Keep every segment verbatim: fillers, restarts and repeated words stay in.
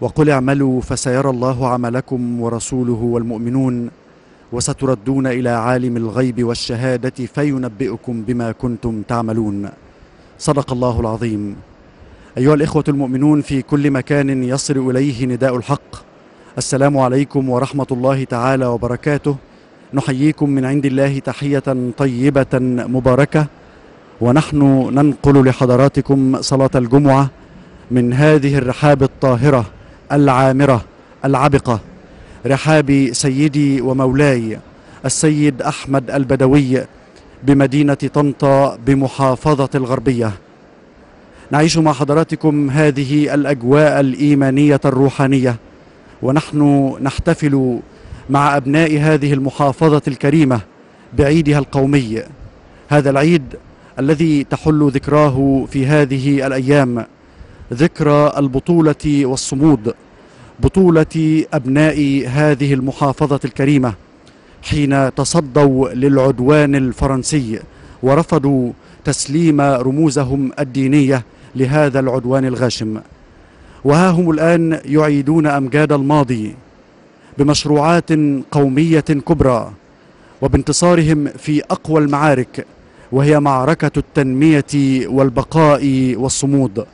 وقل اعملوا فسيرى الله عملكم ورسوله والمؤمنون وستردون إلى عالم الغيب والشهادة فينبئكم بما كنتم تعملون. صدق الله العظيم. أيها الإخوة المؤمنون في كل مكان يصل إليه نداء الحق، السلام عليكم ورحمة الله تعالى وبركاته. نحييكم من عند الله تحية طيبة مباركة، ونحن ننقل لحضراتكم صلاة الجمعة من هذه الرحاب الطاهرة العامرة العبقة، رحاب سيدي ومولاي السيد أحمد البدوي بمدينة طنطا بمحافظة الغربية. نعيش مع حضراتكم هذه الأجواء الإيمانية الروحانية، ونحن نحتفل مع أبناء هذه المحافظة الكريمة بعيدها القومي، هذا العيد الذي تحل ذكراه في هذه الأيام، ذكرى البطولة والصمود، بطولة أبناء هذه المحافظة الكريمة حين تصدوا للعدوان الفرنسي ورفضوا تسليم رموزهم الدينية لهذا العدوان الغاشم. وها هم الآن يعيدون أمجاد الماضي بمشروعات قومية كبرى وبانتصارهم في أقوى المعارك، وهي معركة التنمية والبقاء والصمود.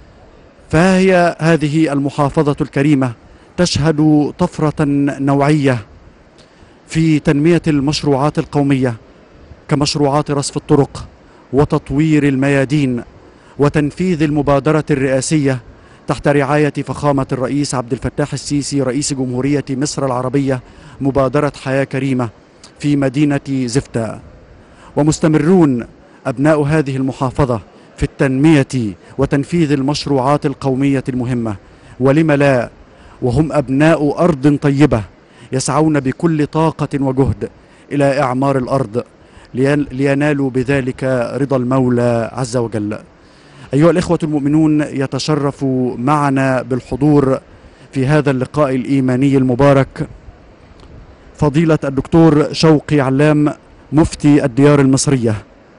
فهي هذه المحافظة الكريمة تشهد طفرة نوعية في تنمية المشروعات القومية كمشروعات رصف الطرق وتطوير الميادين وتنفيذ المبادرة الرئاسية تحت رعاية فخامة الرئيس عبد الفتاح السيسي رئيس جمهورية مصر العربية، مبادرة حياة كريمة في مدينة زفتة. ومستمرون أبناء هذه المحافظة في التنمية وتنفيذ المشروعات القومية المهمة، ولم لا، وهم أبناء أرض طيبة يسعون بكل طاقة وجهد إلى إعمار الأرض لينالوا بذلك رضا المولى عز وجل. أيها الإخوة المؤمنون، يتشرف معنا بالحضور في هذا اللقاء الإيماني المبارك فضيلة الدكتور شوقي علام مفتي الديار المصرية،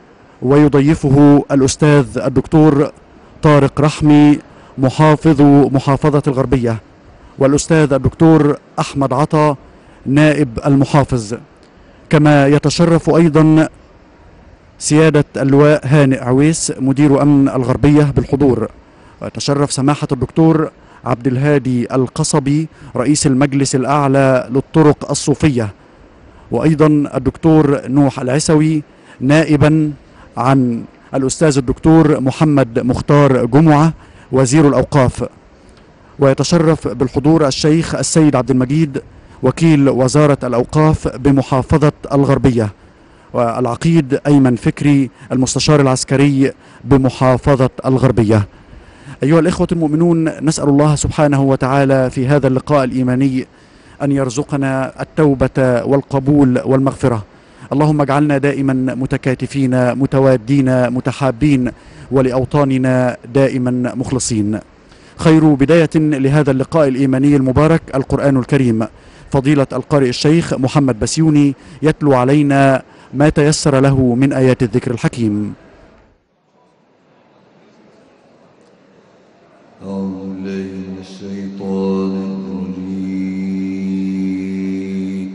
ويضيفه الأستاذ الدكتور طارق رحمي محافظ محافظة الغربية، والأستاذ الدكتور أحمد عطا نائب المحافظ، كما يتشرف أيضا سيادة اللواء هانئ عويس مدير أمن الغربية بالحضور، ويتشرف سماحة الدكتور عبد الهادي القصبي رئيس المجلس الأعلى للطرق الصوفية، وأيضا الدكتور نوح العسوي نائبا عن الأستاذ الدكتور محمد مختار جمعة وزير الأوقاف. ويتشرف بالحضور الشيخ السيد عبد المجيد وكيل وزارة الأوقاف بمحافظة الغربية، والعقيد أيمن فكري المستشار العسكري بمحافظة الغربية. أيها الإخوة المؤمنون، نسأل الله سبحانه وتعالى في هذا اللقاء الإيماني أن يرزقنا التوبة والقبول والمغفرة. اللهم اجعلنا دائما متكاتفين متوادين متحابين، ولأوطاننا دائما مخلصين. خير بداية لهذا اللقاء الإيماني المبارك القرآن الكريم. فضيلة القارئ الشيخ محمد بسيوني يتلو علينا ما تيسر له من آيات الذكر الحكيم. أعوذ بالله من الشيطان الرجيم.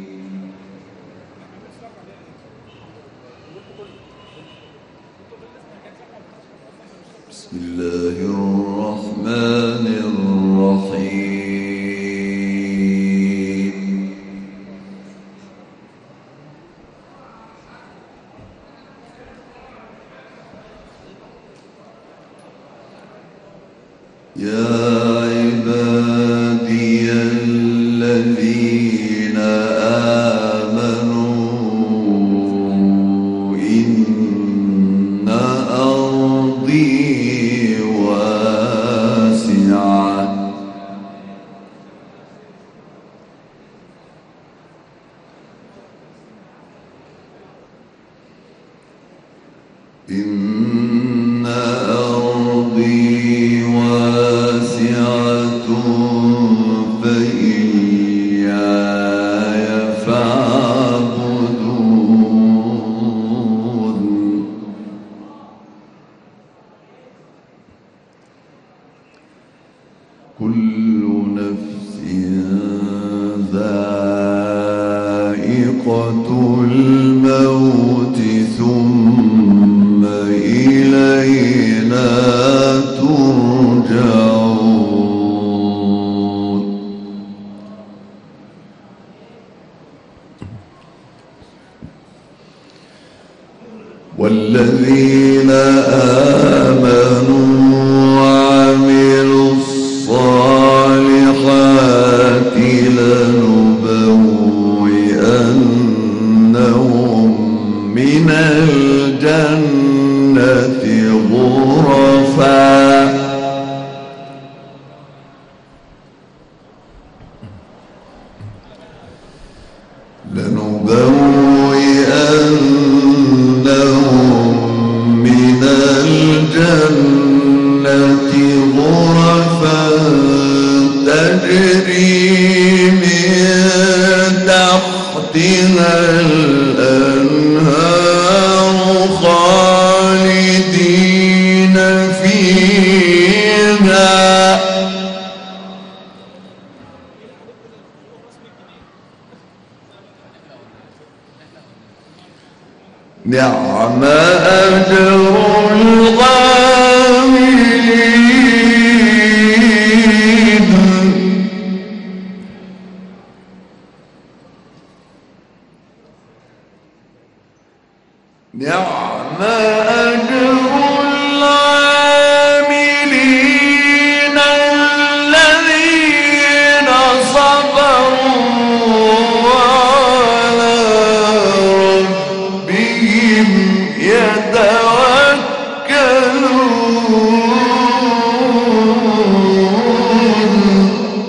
بسم الله الرحمن الرحيم. يا عبادي الذين آمنوا إن أرضي واسعة إن أرضي واسعة كل نفس ذائقة الموت ثم إلينا ترجعون والذين آمنوا وعملوا الصالحات لنبوئنهم من الجنة غرفا لنبوئنهم من الجنة غرفا تجري من تحتها الأنهار خالدين فيها نعم أجر العاملين نعم أجر العاملين الذين صبروا وعلى ربهم يتوكلون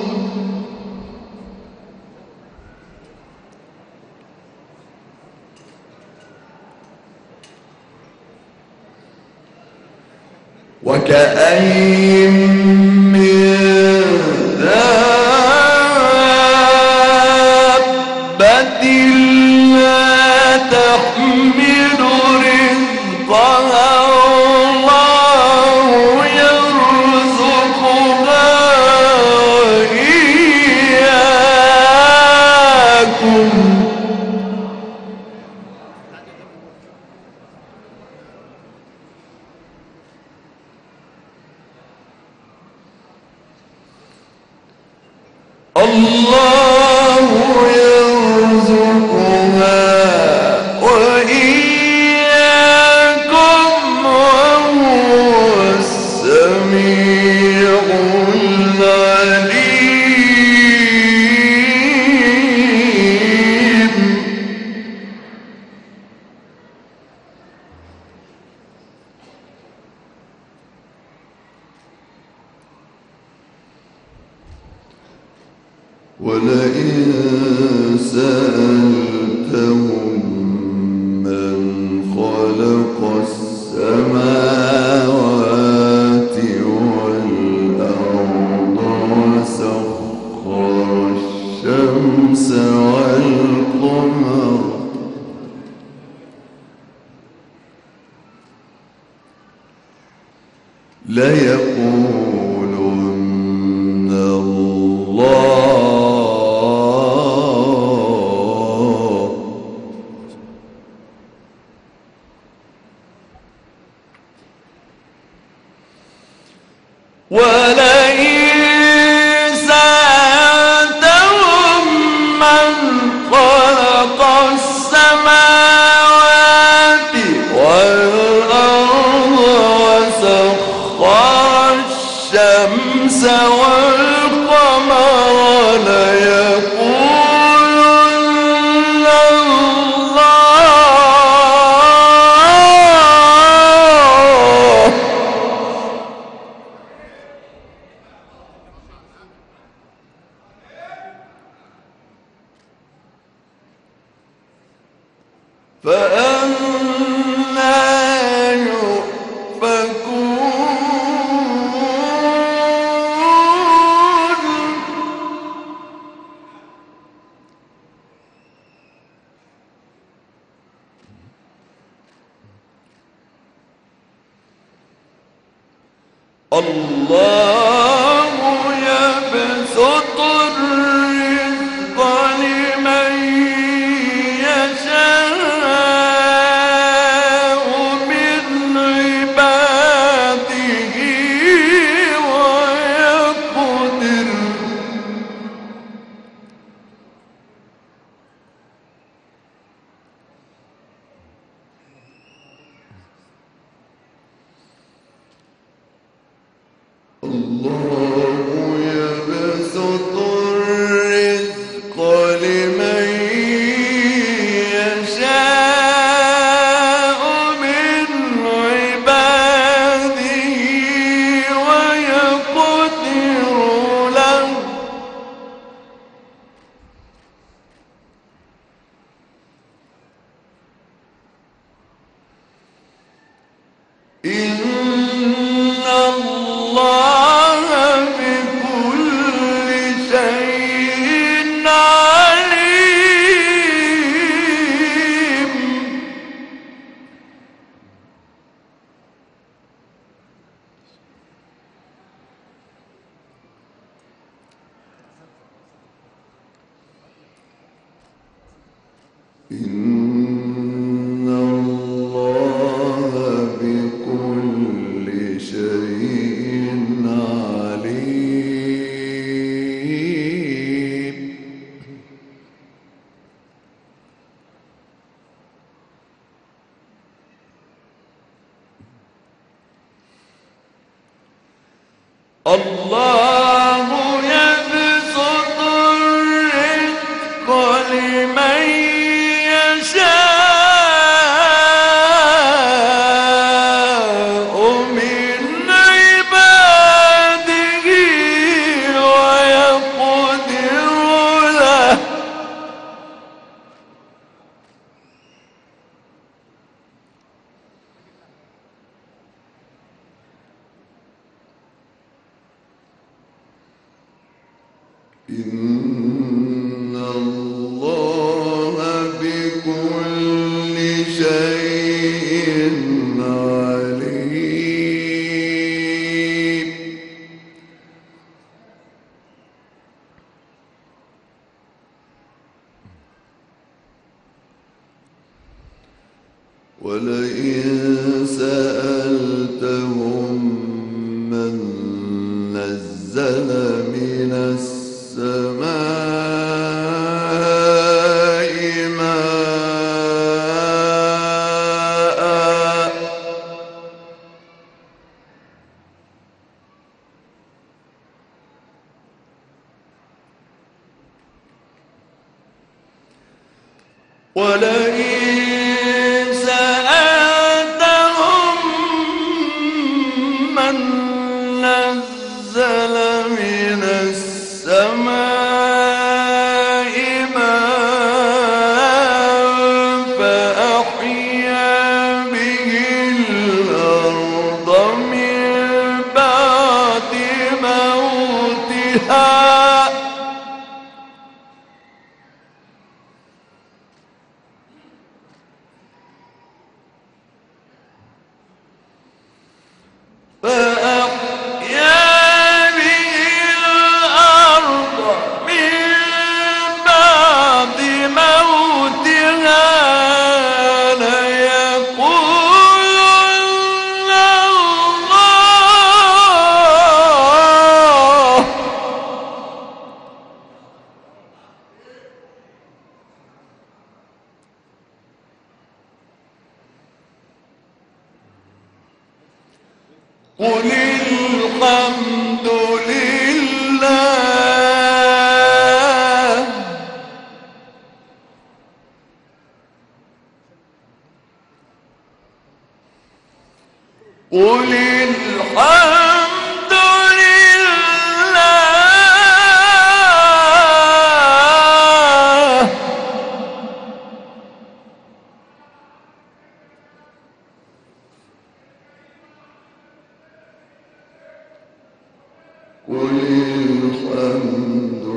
وكأين من دابة لا تحمل رزقها الله يرزقها وإياكم الله يرزقها وإياكم وهو السميع العليم ولئن سألتهم من خلق السماوات والأرض وسخر الشمس والقمر ليقولن الله ولئن سألتهم من خلق السماوات والأرض وسخر الشمس والقمر ليقولن الله فأنى يؤفكون الله يبسط الرزق لمن يشاء من عباده ويقدر له إن الله بكل شيء عليم. إن الله بكل شيء عليم. الله يبسط الرزق لمن يشاء من عباده ويقدر له إن الله بكل شيء عليم. ولئن سألتهم من نزل من السماء ماء ولئن سألتهم من نزل من السماء ماء فأحيا به الأرض من بعد موتها فأحيا به الأرض من بعد موتها ليقولن الله قل الحمد لله قل الحمد لله قل الحمد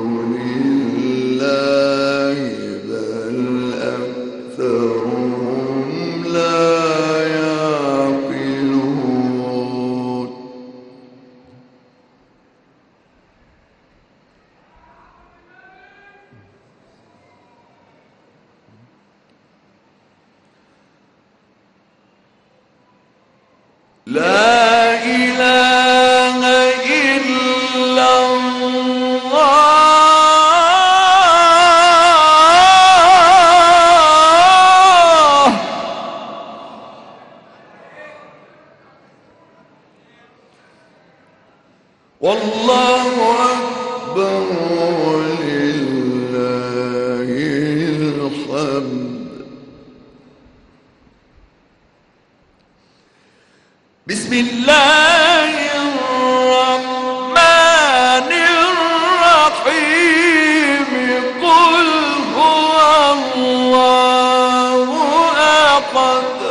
لله بل أكثرهم لا يعقلون. لا إله إلا الله والله أكبر ولله الحمد. بسم الله الرحمن الرحيم. قل هو الله أحد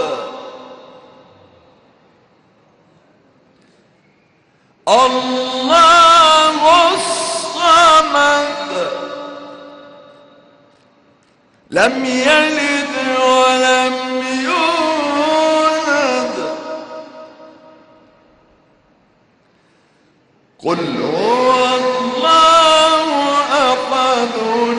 الله الصمد لم يلد ولم يولد. قل هو الله أحد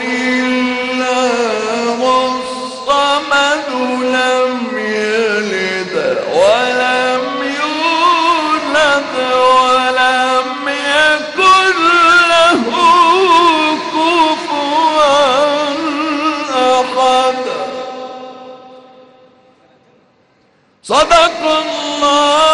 الله الصمد لم يلد ولم يولد ولم يكن له كفوا أحد. صدق الله